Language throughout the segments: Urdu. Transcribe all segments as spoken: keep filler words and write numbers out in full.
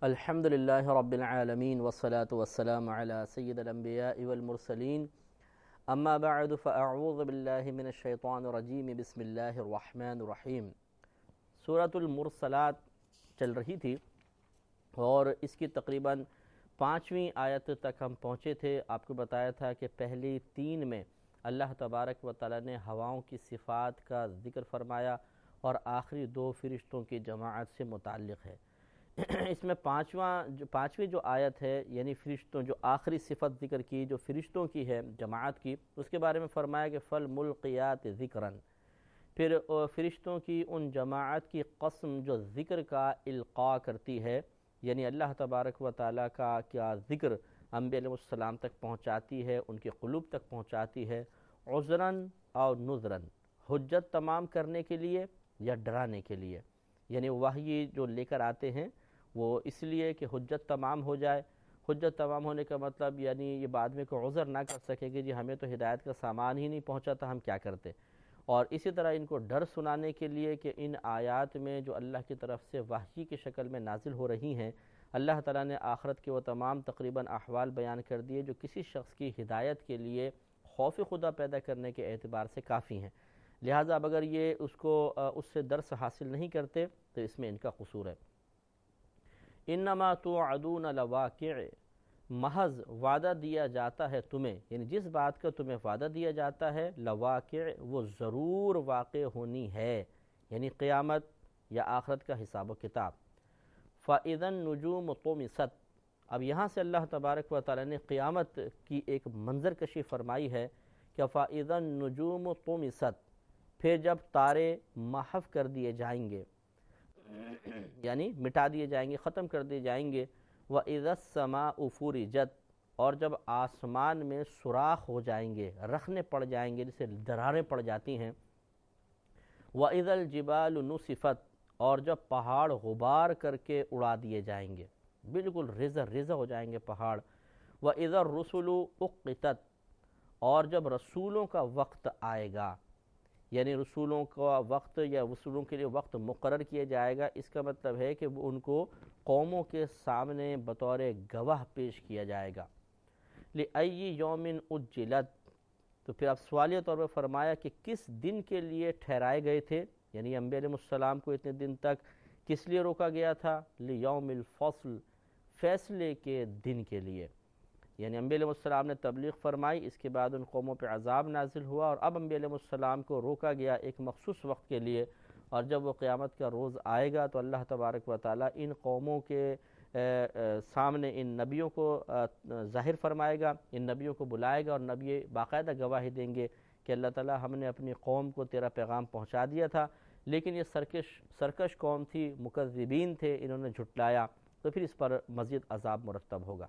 الحمد للہ رب العالمین والصلاة والسلام علی سید الانبیاء والمرسلین اما بعد فاعوذ باللہ من الشیطان الرجیم بسم اللہ الرحمن الرحیم۔ سورۃ المرسلات چل رہی تھی اور اس کی تقریباً پانچویں آیت تک ہم پہنچے تھے۔ آپ کو بتایا تھا کہ پہلی تین میں اللہ تبارک و تعالی نے ہواؤں کی صفات کا ذکر فرمایا اور آخری دو فرشتوں کی جماعت سے متعلق ہے۔ اس میں پانچواں جو پانچویں جو آیت ہے یعنی فرشتوں جو آخری صفت ذکر کی جو فرشتوں کی ہے جماعت کی، اس کے بارے میں فرمایا کہ فالملقیات ذکراً، پھر فرشتوں کی ان جماعت کی قسم جو ذکر کا القاء کرتی ہے، یعنی اللہ تبارک و تعالیٰ کا کیا ذکر انبیاء علیہ السلام تک پہنچاتی ہے، ان کے قلوب تک پہنچاتی ہے، عذراً اور نذراً، حجت تمام کرنے کے لیے یا ڈرانے کے لیے۔ یعنی وحی جو لے کر آتے ہیں وہ اس لیے کہ حجت تمام ہو جائے۔ حجت تمام ہونے کا مطلب یعنی یہ بعد میں کوئی عذر نہ کر سکے کہ جی ہمیں تو ہدایت کا سامان ہی نہیں پہنچا تھا، ہم کیا کرتے۔ اور اسی طرح ان کو ڈر سنانے کے لیے کہ ان آیات میں جو اللہ کی طرف سے وحی کی شکل میں نازل ہو رہی ہیں، اللہ تعالیٰ نے آخرت کے وہ تمام تقریباً احوال بیان کر دیے جو کسی شخص کی ہدایت کے لیے خوف خدا پیدا کرنے کے اعتبار سے کافی ہیں۔ لہٰذا اب اگر یہ اس کو اس سے درس حاصل نہیں کرتے تو اس میں ان کا قصور ہے۔ انما توعدون لواقع، محض وعدہ دیا جاتا ہے تمہیں، یعنی جس بات کا تمہیں وعدہ دیا جاتا ہے لواقع، وہ ضرور واقع ہونی ہے، یعنی قیامت یا آخرت کا حساب و کتاب۔ فَإِذَا النُّجُومُ طُمِسَتْ، اب یہاں سے اللہ تبارک و تعالی نے قیامت کی ایک منظر کشی فرمائی ہے کہ فَإِذَا النُّجُومُ طُمِسَتْ، پھر جب تارے محو کر دیے جائیں گے، یعنی مٹا دیے جائیں گے، ختم کر دیے جائیں گے۔ وَإِذَا السَّمَاءُ فُرِجَتْ، اور جب آسمان میں سوراخ ہو جائیں گے، رخنے پڑ جائیں گے، جسے دراریں پڑ جاتی ہیں۔ وَإِذَا الْجِبَالُ نُصِفَتْ، اور جب پہاڑ غبار کر کے اڑا دیے جائیں گے، بالکل ریزہ ریزہ ہو جائیں گے پہاڑ۔ وَإِذَا الرُّسُلُ أُقِّتَتْ، اور جب رسولوں کا وقت آئے گا، یعنی رسولوں کا وقت یا رسولوں کے لیے وقت مقرر کیا جائے گا، اس کا مطلب ہے کہ ان کو قوموں کے سامنے بطور گواہ پیش کیا جائے گا۔ لِأَيِّ يَوْمٍ أُجِّلَتْ، تو پھر اب سوالیہ طور پر فرمایا کہ کس دن کے لیے ٹھہرائے گئے تھے، یعنی انبیاء علیہ السلام کو اتنے دن تک کس لیے روکا گیا تھا؟ لِيَوْمِ الْفَصْلِ، فیصلے کے دن کے لیے۔ یعنی انبیاء علیہ السلام نے تبلیغ فرمائی، اس کے بعد ان قوموں پہ عذاب نازل ہوا اور اب انبیاء علیہ السلام کو روکا گیا ایک مخصوص وقت کے لیے، اور جب وہ قیامت کا روز آئے گا تو اللہ تبارک و تعالیٰ ان قوموں کے سامنے ان نبیوں کو ظاہر فرمائے گا، ان نبیوں کو بلائے گا اور نبی باقاعدہ گواہی دیں گے کہ اللہ تعالیٰ ہم نے اپنی قوم کو تیرا پیغام پہنچا دیا تھا، لیکن یہ سرکش سرکش قوم تھی، مکذبین تھے، انہوں نے جھٹلایا، تو پھر اس پر مزید عذاب مرتب ہوگا۔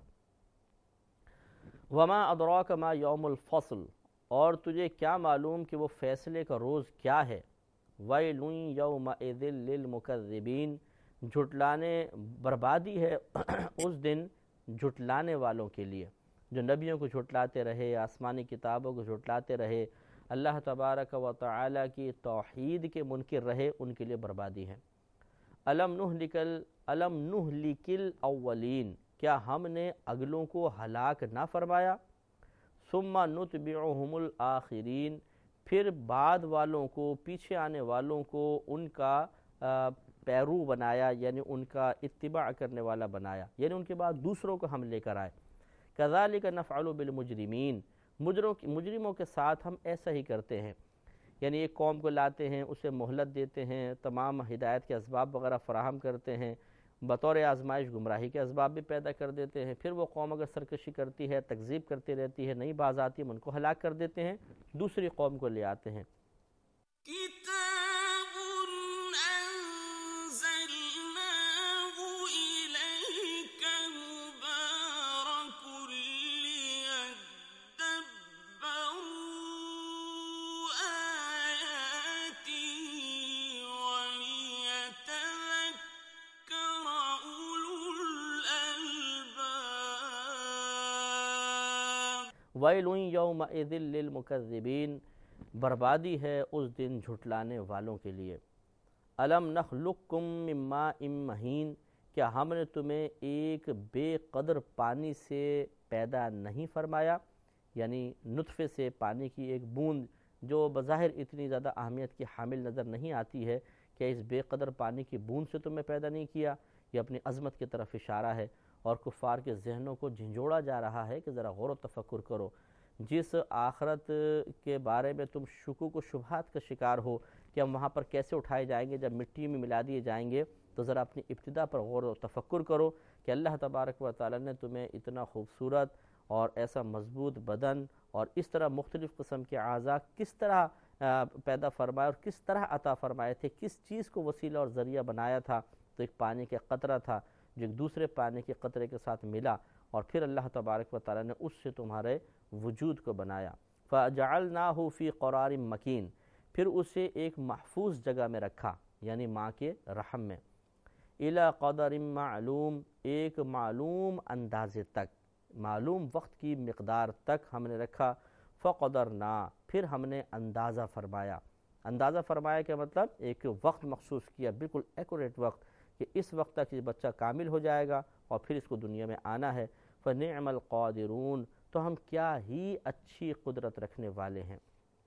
وما ادراک ما یوم الفصل، اور تجھے کیا معلوم کہ وہ فیصلے کا روز کیا ہے۔ ویل یومئذ للمکذبین، جھٹلانے بربادی ہے اس دن جھٹلانے والوں کے لیے، جو نبیوں کو جھٹلاتے رہے، آسمانی کتابوں کو جھٹلاتے رہے، اللہ تبارک و تعالی کی توحید کے منکر رہے، ان کے لیے بربادی ہے۔ الم نہلکل الم نہلکل اولین، کیا ہم نے اگلوں کو ہلاک نہ فرمایا؟ ثم نتبعہم الآخرین، پھر بعد والوں کو، پیچھے آنے والوں کو ان کا پیرو بنایا، یعنی ان کا اتباع کرنے والا بنایا، یعنی ان کے بعد دوسروں کو ہم لے کر آئے۔ کذالک نفعل بالمجرمین، مجرموں کے ساتھ ہم ایسا ہی کرتے ہیں، یعنی ایک قوم کو لاتے ہیں، اسے مہلت دیتے ہیں، تمام ہدایت کے اسباب وغیرہ فراہم کرتے ہیں، بطور آزمائش گمراہی کے اسباب بھی پیدا کر دیتے ہیں، پھر وہ قوم اگر سرکشی کرتی ہے، تکذیب کرتی رہتی ہے، نہیں باز آتی ہے، ان کو ہلاک کر دیتے ہیں، دوسری قوم کو لے آتے ہیں۔ وَيْلٌ يَوْمَئِذٍ لِّلْمُكَذِّبِينَ، بربادی ہے اس دن جھٹلانے والوں کے لیے۔ الم نخلقکم من ماء مہین، کیا ہم نے تمہیں ایک بے قدر پانی سے پیدا نہیں فرمایا؟ یعنی نطفے سے پانی کی ایک بوند جو بظاہر اتنی زیادہ اہمیت کی حامل نظر نہیں آتی ہے، کہ اس بے قدر پانی کی بوند سے تمہیں پیدا نہیں کیا؟ یہ اپنی عظمت کی طرف اشارہ ہے، اور کفار کے ذہنوں کو جھنجھوڑا جا رہا ہے کہ ذرا غور و تفکر کرو۔ جس آخرت کے بارے میں تم شکوک و شبہات کا شکار ہو کہ ہم وہاں پر کیسے اٹھائے جائیں گے جب مٹی میں ملا دیے جائیں گے، تو ذرا اپنی ابتدا پر غور و تفکر کرو کہ اللہ تبارک و تعالی نے تمہیں اتنا خوبصورت اور ایسا مضبوط بدن اور اس طرح مختلف قسم کے اعضاء کس طرح پیدا فرمائے اور کس طرح عطا فرمائے تھے، کس چیز کو وسیلہ اور ذریعہ بنایا تھا؟ تو ایک پانی کا قطرہ تھا جو ایک دوسرے پانی کے قطرے کے ساتھ ملا، اور پھر اللہ تبارک و تعالی نے اس سے تمہارے وجود کو بنایا۔ فَجَعَلْنَاهُ فِي قَرَارٍ مَكِينٍ، پھر اسے ایک محفوظ جگہ میں رکھا، یعنی ماں کے رحم میں۔ إِلَى قَدَرٍ معلوم، ایک معلوم اندازے تک، معلوم وقت کی مقدار تک ہم نے رکھا۔ فَقَدَرْنَا، پھر ہم نے اندازہ فرمایا۔ اندازہ فرمایا کہ مطلب ایک وقت مخصوص کیا، بالکل ایکوریٹ وقت، کہ اس وقت تک یہ بچہ کامل ہو جائے گا اور پھر اس کو دنیا میں آنا ہے۔ فَنِعْمَ الْقَادِرُونَ، تو ہم کیا ہی اچھی قدرت رکھنے والے ہیں۔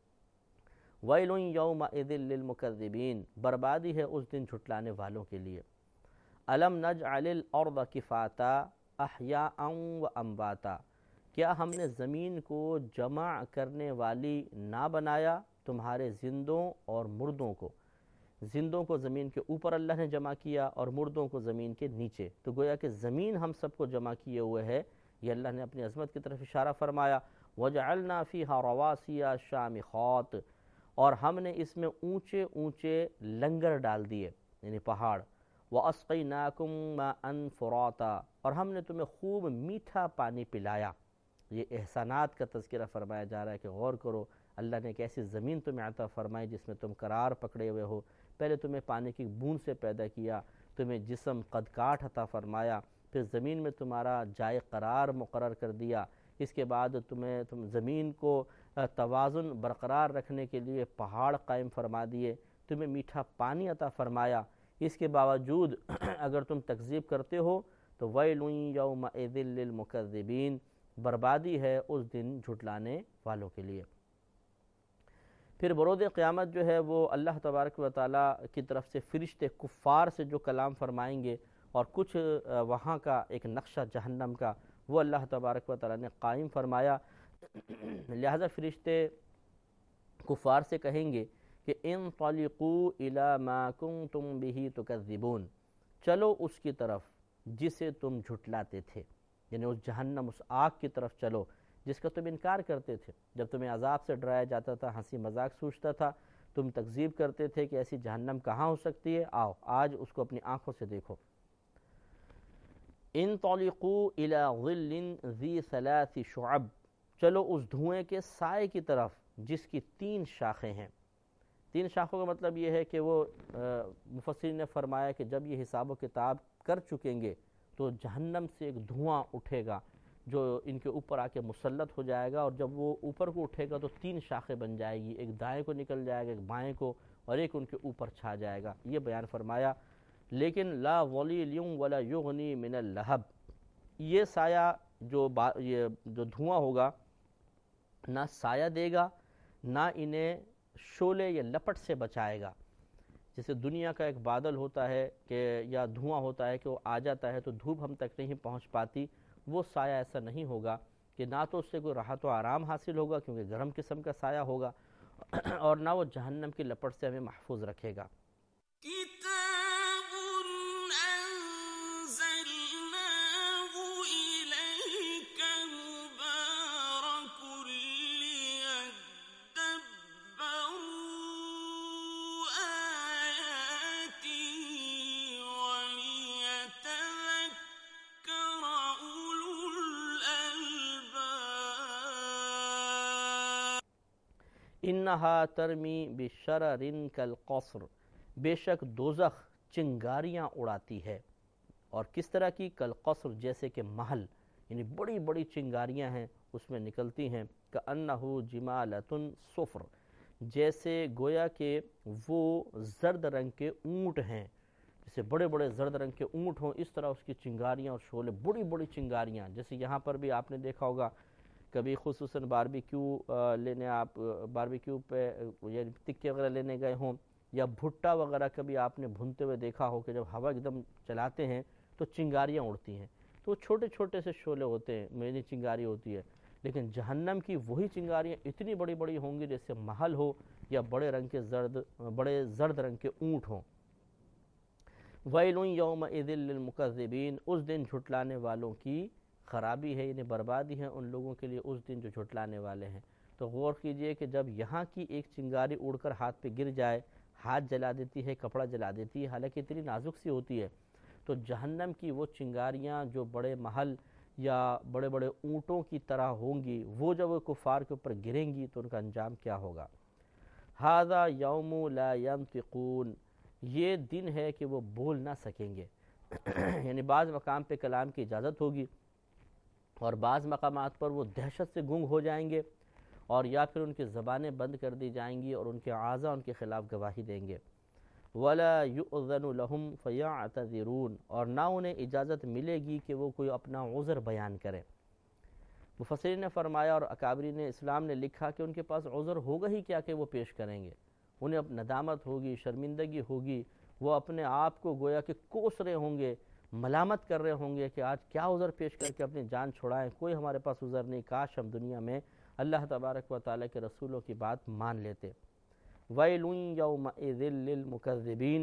وَيْلٌ يَوْمَئِذٍ لِّلْمُكَذِّبِينَ، بربادی ہے اس دن جھٹلانے والوں کے لیے۔ أَلَمْ نَجْعَلِ الْأَرْضَ كِفَاتًا أَحْيَاءً وَأَمْوَاتًا، کیا ہم نے زمین کو جمع کرنے والی نہ بنایا تمہارے زندوں اور مردوں کو؟ زندوں کو زمین کے اوپر اللہ نے جمع کیا اور مردوں کو زمین کے نیچے، تو گویا کہ زمین ہم سب کو جمع کیے ہوئے ہے، یہ اللہ نے اپنی عظمت کی طرف اشارہ فرمایا۔ وَجَعَلْنَا فِيهَا رَوَاسِيَ شَامِخَاتٍ، اور ہم نے اس میں اونچے اونچے لنگر ڈال دیے، یعنی پہاڑ۔ وَأَسْقَيْنَاكُمْ مَاءً فُرَاتًا، اور ہم نے تمہیں خوب میٹھا پانی پلایا۔ یہ احسانات کا تذکرہ فرمایا جا رہا ہے کہ غور کرو، اللہ نے ایک ایسی زمین تمہیں عطا فرمائی جس میں تم قرار پکڑے ہوئے ہو، پہلے تمہیں پانی کی بوند سے پیدا کیا، تمہیں جسم قد کاٹ عطا فرمایا، پھر زمین میں تمہارا جائے قرار مقرر کر دیا، اس کے بعد تمہیں تم زمین کو توازن برقرار رکھنے کے لیے پہاڑ قائم فرما دیے، تمہیں میٹھا پانی عطا فرمایا۔ اس کے باوجود اگر تم تکذیب کرتے ہو تو وَيْلٌ يَوْمَئِذٍ لِّلْمُكَذِّبِينَ، بربادی ہے اس دن جھٹلانے والوں کے لیے۔ پھر برود قیامت جو ہے وہ اللہ تبارک و تعالیٰ کی طرف سے فرشتے کفار سے جو کلام فرمائیں گے، اور کچھ وہاں کا ایک نقشہ جہنم کا وہ اللہ تبارک و تعالیٰ نے قائم فرمایا، لہذا فرشتے کفار سے کہیں گے کہ انطلقوا الی ما کنتم بہ تکذبون، چلو اس کی طرف جسے تم جھٹلاتے تھے، یعنی اس جہنم، اس آگ کی طرف چلو جس کا تم انکار کرتے تھے۔ جب تمہیں عذاب سے ڈرایا جاتا تھا، ہنسی مذاق سوچتا تھا، تم تکذیب کرتے تھے کہ ایسی جہنم کہاں ہو سکتی ہے، آؤ آج اس کو اپنی آنکھوں سے دیکھو۔ انطلقوا الی ظل ذی ثلاث شعب، چلو اس دھوئیں کے سائے کی طرف جس کی تین شاخیں ہیں۔ تین شاخوں کا مطلب یہ ہے کہ وہ مفسرین نے فرمایا کہ جب یہ حساب و کتاب کر چکیں گے تو جہنم سے ایک دھواں اٹھے گا جو ان کے اوپر آ کے مسلط ہو جائے گا، اور جب وہ اوپر کو اٹھے گا تو تین شاخیں بن جائے گی، ایک دائیں کو نکل جائے گا، ایک بائیں کو، اور ایک ان کے اوپر چھا جائے گا، یہ بیان فرمایا۔ لیکن لا ظلیل ولا یغنی من اللہب، یہ سایہ جو با یہ جو دھواں ہوگا نہ سایہ دے گا، نہ انہیں شعلے یا لپٹ سے بچائے گا۔ جیسے دنیا کا ایک بادل ہوتا ہے کہ یا دھواں ہوتا ہے کہ وہ آ جاتا ہے تو دھوپ ہم تک نہیں پہنچ پاتی، وہ سایہ ایسا نہیں ہوگا کہ نہ تو اس سے کوئی راحت و آرام حاصل ہوگا کیونکہ گرم قسم کا سایہ ہوگا، اور نہ وہ جہنم کی لپٹ سے ہمیں محفوظ رکھے گا۔ انہا ترمی بشرر کالقصر، بے شک دوزخ چنگاریاں اڑاتی ہے، اور کس طرح کی؟ کالقصر، جیسے کہ محل، یعنی بڑی بڑی چنگاریاں ہیں اس میں نکلتی ہیں۔ کأنہ جمالۃ صفر، جیسے گویا کہ وہ زرد رنگ کے اونٹ ہیں، جیسے بڑے بڑے زرد رنگ کے اونٹ ہوں اس طرح اس کی چنگاریاں اور شعلے، بڑی بڑی چنگاریاں. جیسے یہاں پر بھی آپ نے دیکھا ہوگا کبھی خصوصاً باربیکیو لینے آپ باربیکیو پہ یعنی تکے وغیرہ لینے گئے ہوں، یا بھٹا وغیرہ کبھی آپ نے بھنتے ہوئے دیکھا ہو کہ جب ہوا ایک دم چلاتے ہیں تو چنگاریاں اڑتی ہیں. تو چھوٹے چھوٹے سے شعلے ہوتے ہیں، میری چنگاری ہوتی ہے. لیکن جہنم کی وہی چنگاریاں اتنی بڑی بڑی ہوں گی جیسے محل ہو یا بڑے رنگ کے زرد بڑے زرد رنگ کے اونٹ ہوں. وَيْلٌ يَوْمَئِذٍ لِّلْمُكَذِّبِينَ، اس دن جھٹلانے والوں کی خرابی ہے، یعنی بربادی ہے ان لوگوں کے لیے اس دن جو جھٹلانے والے ہیں. تو غور کیجئے کہ جب یہاں کی ایک چنگاری اڑ کر ہاتھ پہ گر جائے، ہاتھ جلا دیتی ہے، کپڑا جلا دیتی ہے، حالانکہ اتنی نازک سی ہوتی ہے، تو جہنم کی وہ چنگاریاں جو بڑے محل یا بڑے بڑے اونٹوں کی طرح ہوں گی، وہ جب کفار کے اوپر گریں گی تو ان کا انجام کیا ہوگا. ھذا یوم لا ینطقون، یہ دن ہے کہ وہ بول نہ سکیں گے. یعنی بعض مقام پہ کلام کی اجازت ہوگی اور بعض مقامات پر وہ دہشت سے گنگ ہو جائیں گے، اور یا پھر ان کی زبانیں بند کر دی جائیں گی اور ان کے اعضاء ان کے خلاف گواہی دیں گے. وَلَا يُؤْذَنُ لَهُمْ فَيَعْتَذِرُونَ، اور نہ انہیں اجازت ملے گی کہ وہ کوئی اپنا عذر بیان کریں. مفسرین نے فرمایا اور اکابرین اسلام نے لکھا کہ ان کے پاس عذر ہوگا ہی کیا کہ وہ پیش کریں گے. انہیں اب ندامت ہوگی، شرمندگی ہوگی، وہ اپنے آپ کو گویا کہ کوس رہے ہوں گے، ملامت کر رہے ہوں گے کہ آج کیا عذر پیش کر کے اپنی جان چھڑائیں، کوئی ہمارے پاس عذر نہیں، کاش ہم دنیا میں اللہ تبارک و تعالیٰ کے رسولوں کی بات مان لیتے. وَيْلٌ يَوْمَئِذٍ لِّلْمُكَذِّبِينَ،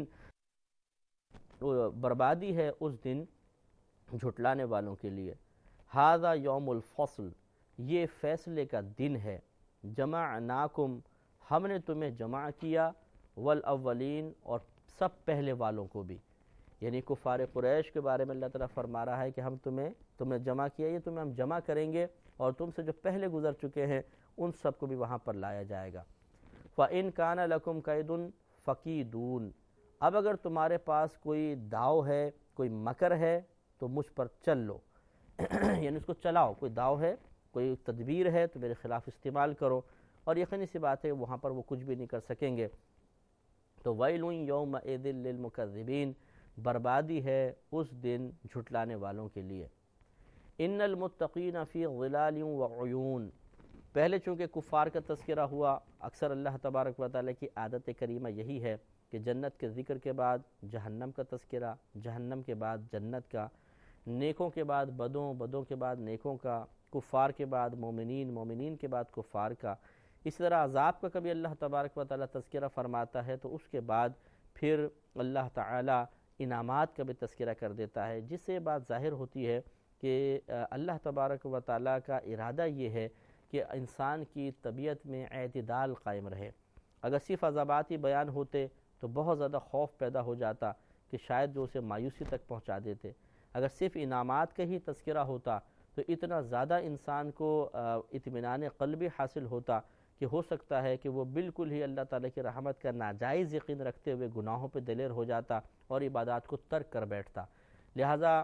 بربادی ہے اس دن جھٹلانے والوں کے لیے. ھذا یوم الفصل، یہ فیصلے کا دن ہے. جمعناکم، ہم نے تمہیں جمع کیا، والاولین، اور سب پہلے والوں کو بھی. یعنی کفار قریش کے بارے میں اللہ تعالیٰ فرما رہا ہے کہ ہم تمہیں تمہیں جمع کیا، یہ تمہیں ہم جمع کریں گے اور تم سے جو پہلے گزر چکے ہیں ان سب کو بھی وہاں پر لایا جائے گا. فَإِن كَانَ لَكُمْ كَيْدٌ فَكِيدُونَ، اب اگر تمہارے پاس کوئی داؤ ہے، کوئی مکر ہے تو مجھ پر چل لو. یعنی اس کو چلاؤ، کوئی داؤ ہے، کوئی تدبیر ہے تو میرے خلاف استعمال کرو. اور یقینی سی بات ہے وہاں پر وہ کچھ بھی نہیں کر سکیں گے. تو وَيْلٌ يَوْمَئِذٍ لِّلْمُكَذِّبِينَ، بربادی ہے اس دن جھٹلانے والوں کے لیے. ان المتقین فی ظلال وعیون، پہلے چونکہ کفار کا تذکرہ ہوا، اکثر اللہ تبارک و تعالیٰ کی عادت کریمہ یہی ہے کہ جنت کے ذکر کے بعد جہنم کا تذکرہ، جہنم کے بعد جنت کا، نیکوں کے بعد بدوں، بدوں کے بعد نیکوں کا، کفار کے بعد مومنین، مومنین کے بعد کفار کا. اس طرح عذاب کا کبھی اللہ تبارک و تعالیٰ تذکرہ فرماتا ہے تو اس کے بعد پھر اللہ تعالیٰ انعامات کا بھی تذکرہ کر دیتا ہے، جس سے بات ظاہر ہوتی ہے کہ اللہ تبارک و تعالیٰ کا ارادہ یہ ہے کہ انسان کی طبیعت میں اعتدال قائم رہے. اگر صرف عذابات ہی بیان ہوتے تو بہت زیادہ خوف پیدا ہو جاتا کہ شاید جو اسے مایوسی تک پہنچا دیتے. اگر صرف انعامات کا ہی تذکرہ ہوتا تو اتنا زیادہ انسان کو اطمینان قلبی حاصل ہوتا کہ ہو سکتا ہے کہ وہ بالکل ہی اللہ تعالیٰ کی رحمت کا ناجائز یقین رکھتے ہوئے گناہوں پہ دلیر ہو جاتا اور عبادات کو ترک کر بیٹھتا. لہٰذا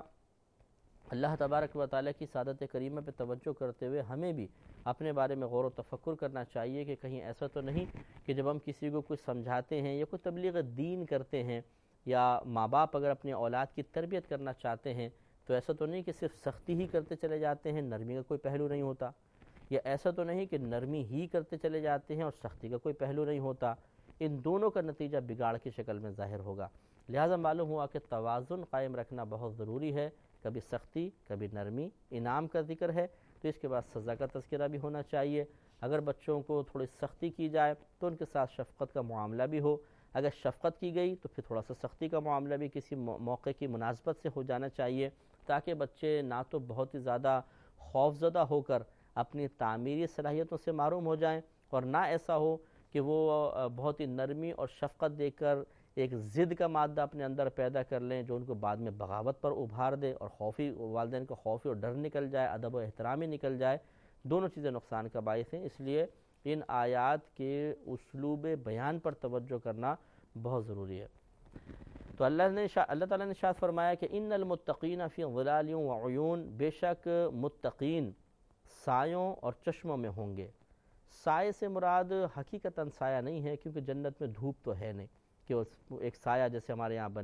اللہ تبارک و تعالیٰ کی سعادت کریمہ پہ توجہ کرتے ہوئے ہمیں بھی اپنے بارے میں غور و تفکر کرنا چاہیے کہ کہیں ایسا تو نہیں کہ جب ہم کسی کو کچھ سمجھاتے ہیں یا کوئی تبلیغ دین کرتے ہیں یا ماں باپ اگر اپنی اولاد کی تربیت کرنا چاہتے ہیں تو ایسا تو نہیں کہ صرف سختی ہی کرتے چلے جاتے ہیں، نرمی کا کوئی پہلو نہیں ہوتا، یا ایسا تو نہیں کہ نرمی ہی کرتے چلے جاتے ہیں اور سختی کا کوئی پہلو نہیں ہوتا. ان دونوں کا نتیجہ بگاڑ کی شکل میں ظاہر ہوگا. لہٰذا معلوم ہوا کہ توازن قائم رکھنا بہت ضروری ہے. کبھی سختی، کبھی نرمی. انعام کا ذکر ہے تو اس کے بعد سزا کا تذکرہ بھی ہونا چاہیے. اگر بچوں کو تھوڑی سختی کی جائے تو ان کے ساتھ شفقت کا معاملہ بھی ہو. اگر شفقت کی گئی تو پھر تھوڑا سا سختی کا معاملہ بھی کسی موقع کی مناسبت سے ہو جانا چاہیے، تاکہ بچے نہ تو بہت ہی زیادہ خوف زدہ ہو کر اپنی تعمیری صلاحیتوں سے معروم ہو جائیں، اور نہ ایسا ہو کہ وہ بہت ہی نرمی اور شفقت دے کر ایک ضد کا مادہ اپنے اندر پیدا کر لیں جو ان کو بعد میں بغاوت پر ابھار دے اور خوفی والدین کو خوفی اور ڈر نکل جائے، ادب و احترامی نکل جائے. دونوں چیزیں نقصان کا باعث ہیں. اس لیے ان آیات کے اسلوب بیان پر توجہ کرنا بہت ضروری ہے. تو اللہ نے شا... اللہ تعالیٰ نے ارشاد فرمایا کہ ان المتقین فی ظلال وعیون، بے شک متقین سایوں اور چشموں میں ہوں گے. سائے سے مراد حقیقتاً سایہ نہیں ہے، کیونکہ جنت میں دھوپ تو ہے نہیں کہ ایک سایہ جیسے ہمارے یہاں بنے.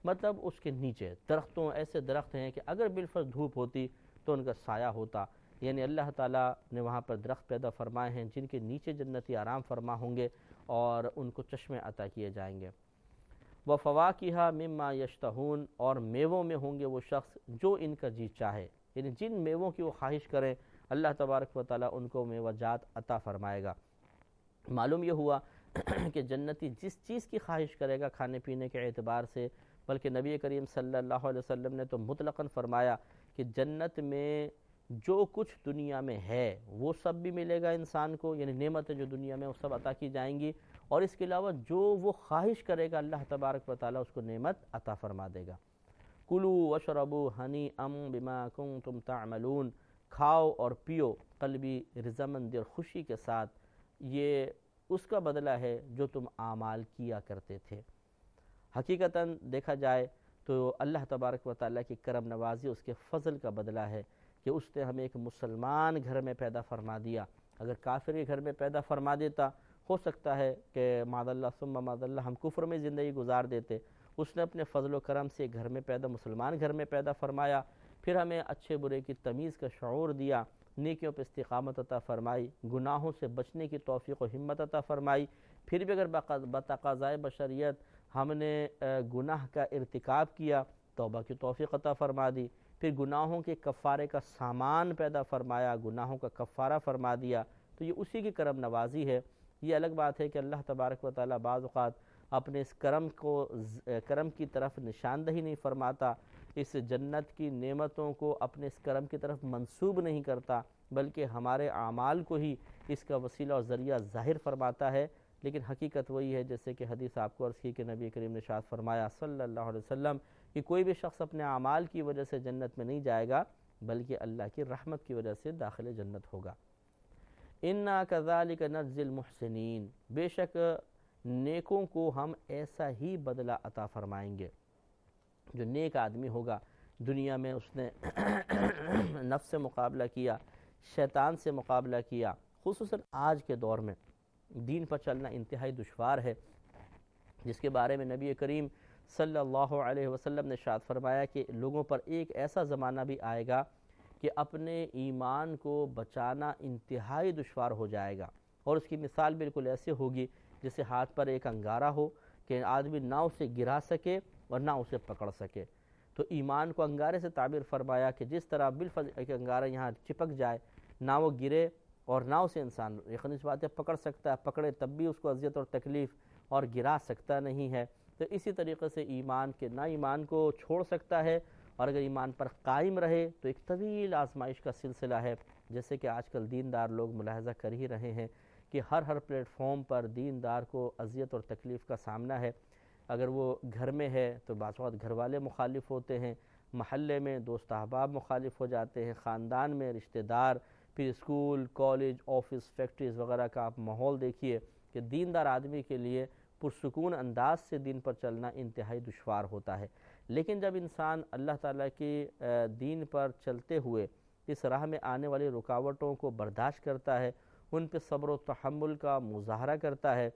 مطلب اس کے نیچے درختوں، ایسے درخت ہیں کہ اگر بالفرض دھوپ ہوتی تو ان کا سایہ ہوتا، یعنی اللہ تعالیٰ نے وہاں پر درخت پیدا فرمائے ہیں جن کے نیچے جنتی آرام فرما ہوں گے اور ان کو چشمے عطا کیے جائیں گے۔ وَفَوَاكِهَ مِمَّا يَشْتَهُونَ، اور میووں میں ہوں گے وہ شخص جو ان کا جی چاہے، یعنی جن میووں کی وہ خواہش کریں اللہ تبارک و تعالیٰ ان کو میوہ جات عطا فرمائے گا۔ معلوم یہ ہوا کہ جنتی جس چیز کی خواہش کرے گا کھانے پینے کے اعتبار سے، بلکہ نبی کریم صلی اللہ علیہ وسلم نے تو مطلقاً فرمایا کہ جنت میں جو کچھ دنیا میں ہے وہ سب بھی ملے گا انسان کو، یعنی نعمتیں جو دنیا میں وہ سب عطا کی جائیں گی، اور اس کے علاوہ جو وہ خواہش کرے گا اللہ تبارک و تعالیٰ اس کو نعمت عطا فرما دے گا۔ کُلُوا وَاشْرَبُوا ہَنِیئًا بِمَا کُنتُم تَعْمَلُونَ، کھاؤ اور پیو قلبی رضامندی اور خوشی کے ساتھ، یہ اس کا بدلہ ہے جو تم اعمال کیا کرتے تھے۔ حقیقتاً دیکھا جائے تو اللہ تبارک و تعالیٰ کی کرم نوازی اس کے فضل کا بدلہ ہے کہ اس نے ہمیں ایک مسلمان گھر میں پیدا فرما دیا۔ اگر کافر کے گھر میں پیدا فرما دیتا ہو سکتا ہے کہ معاذ اللہ ثم معاذ اللہ ہم کفر میں زندگی گزار دیتے۔ اس نے اپنے فضل و کرم سے گھر میں پیدا مسلمان گھر میں پیدا فرمایا، پھر ہمیں اچھے برے کی تمیز کا شعور دیا، نیکیوں پہ استقامت عطا فرمائی، گناہوں سے بچنے کی توفیق و ہمت عطا فرمائی، پھر بھی اگر بتقاضائے بشریت ہم نے گناہ کا ارتکاب کیا توبہ کی توفیق عطا فرما دی، پھر گناہوں کے کفارے کا سامان پیدا فرمایا، گناہوں کا کفارہ فرما دیا، تو یہ اسی کی کرم نوازی ہے۔ یہ الگ بات ہے کہ اللہ تبارک و تعالیٰ بعض اوقات اپنے اس کرم کو کرم کی طرف نشاندہی نہیں فرماتا، اس جنت کی نعمتوں کو اپنے اس کرم کی طرف منسوب نہیں کرتا، بلکہ ہمارے اعمال کو ہی اس کا وسیلہ اور ذریعہ ظاہر فرماتا ہے۔ لیکن حقیقت وہی ہے جیسے کہ حدیث آپ کو عرض کی کہ نبی کریم نے ارشاد فرمایا صلی اللہ علیہ وسلم کہ کوئی بھی شخص اپنے اعمال کی وجہ سے جنت میں نہیں جائے گا بلکہ اللہ کی رحمت کی وجہ سے داخل جنت ہوگا۔ اِنَّا كَذَلِكَ نَجْزِي الْمُحْسِنِينَ، بے شک نیکوں کو ہم ایسا ہی بدلہ عطا فرمائیں گے۔ جو نیک آدمی ہوگا دنیا میں اس نے نفس سے مقابلہ کیا، شیطان سے مقابلہ کیا، خصوصاً آج کے دور میں دین پر چلنا انتہائی دشوار ہے، جس کے بارے میں نبی کریم صلی اللہ علیہ وسلم نے ارشاد فرمایا کہ لوگوں پر ایک ایسا زمانہ بھی آئے گا کہ اپنے ایمان کو بچانا انتہائی دشوار ہو جائے گا، اور اس کی مثال بالکل ایسے ہوگی جیسے ہاتھ پر ایک انگارہ ہو کہ آدمی نہ اسے گرا سکے اور نہ اسے پکڑ سکے۔ تو ایمان کو انگارے سے تعبیر فرمایا کہ جس طرح بالفعل ایک انگارہ یہاں چپک جائے، نہ وہ گرے اور نہ اسے انسان یقینی سی بات ہے پکڑ سکتا ہے، پکڑے تب بھی اس کو اذیت اور تکلیف، اور گرا سکتا نہیں ہے۔ تو اسی طریقے سے ایمان کے نہ ایمان کو چھوڑ سکتا ہے، اور اگر ایمان پر قائم رہے تو ایک طویل آزمائش کا سلسلہ ہے، جیسے کہ آج کل دیندار لوگ ملاحظہ کر ہی رہے ہیں کہ ہر ہر پلیٹ فارم پر دیندار کو اذیت اور تکلیف کا سامنا ہے۔ اگر وہ گھر میں ہے تو بعض اوقات گھر والے مخالف ہوتے ہیں، محلے میں دوست احباب مخالف ہو جاتے ہیں، خاندان میں رشتہ دار، پھر اسکول، کالج، آفس، فیکٹریز وغیرہ کا آپ ماحول دیکھیے کہ دیندار آدمی کے لیے پرسکون انداز سے دین پر چلنا انتہائی دشوار ہوتا ہے۔ لیکن جب انسان اللہ تعالیٰ کی دین پر چلتے ہوئے اس راہ میں آنے والی رکاوٹوں کو برداشت کرتا ہے، ان پہ صبر و تحمل کا مظاہرہ کرتا ہے،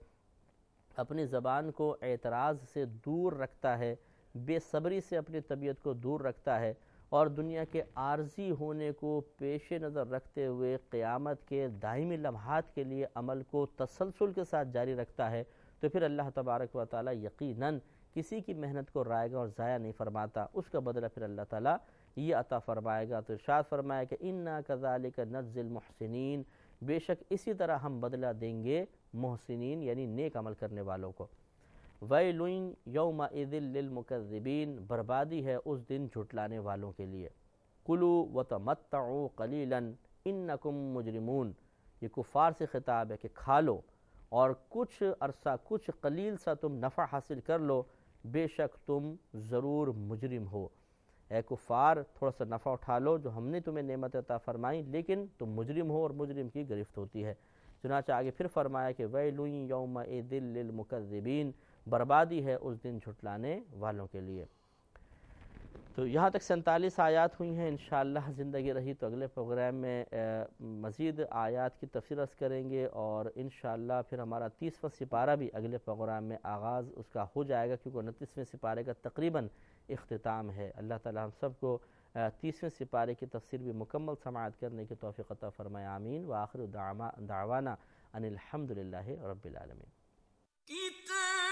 اپنی زبان کو اعتراض سے دور رکھتا ہے، بے صبری سے اپنی طبیعت کو دور رکھتا ہے، اور دنیا کے عارضی ہونے کو پیش نظر رکھتے ہوئے قیامت کے دائمی لمحات کے لیے عمل کو تسلسل کے ساتھ جاری رکھتا ہے، تو پھر اللہ تبارک و تعالیٰ یقیناً کسی کی محنت کو رائے گا اور ضائع نہیں فرماتا، اس کا بدلہ پھر اللہ تعالیٰ یہ عطا فرمائے گا۔ تو ارشاد فرمایا کہ اِنَّا كَذَلِكَ نَجْزِي الْمُحْسِنِينَ، بے شک اسی طرح ہم بدلہ دیں گے محسنین یعنی نیک عمل کرنے والوں کو۔ وَيْلٌ يَوْمَئِذٍ لِّلْمُكَذِّبِينَ، بربادی ہے اس دن جھٹلانے والوں کے لیے۔ کُلُوا وَتَمَتَّعُوا قَلِيلًا إِنَّكُمْ مُجْرِمُونَ، یہ کفار سے خطاب ہے کہ کھا لو اور کچھ عرصہ کچھ قلیل سا تم نفع حاصل کر لو، بے شک تم ضرور مجرم ہو۔ اے کفار تھوڑا سا نفع اٹھا لو جو ہم نے تمہیں نعمت عطا فرمائی، لیکن تم مجرم ہو اور مجرم کی گرفت ہوتی ہے۔ چنانچہ آگے پھر فرمایا کہ وَيْلٌ يَوْمَئِذٍ لِّلْمُكَذِّبِينَ، بربادی ہے اس دن جھٹلانے والوں کے لیے۔ تو یہاں تک سینتالیس آیات ہوئی ہیں. انشاءاللہ زندگی رہی تو اگلے پروگرام میں مزید آیات کی تفسیر عرض کریں گے، اور انشاءاللہ پھر ہمارا تیسواں سپارہ بھی اگلے پروگرام میں آغاز اس کا ہو جائے گا، کیونکہ انتیسویں سپارے کا تقریباً اختتام ہے. اللہ تعالی ہم سب کو تیسویں سپارے کی تفسیر بھی مکمل سماعت کرنے کی توفیق عطا فرمائے. آمین. وآخر دعوانا ان الحمدللہ رب العالمین.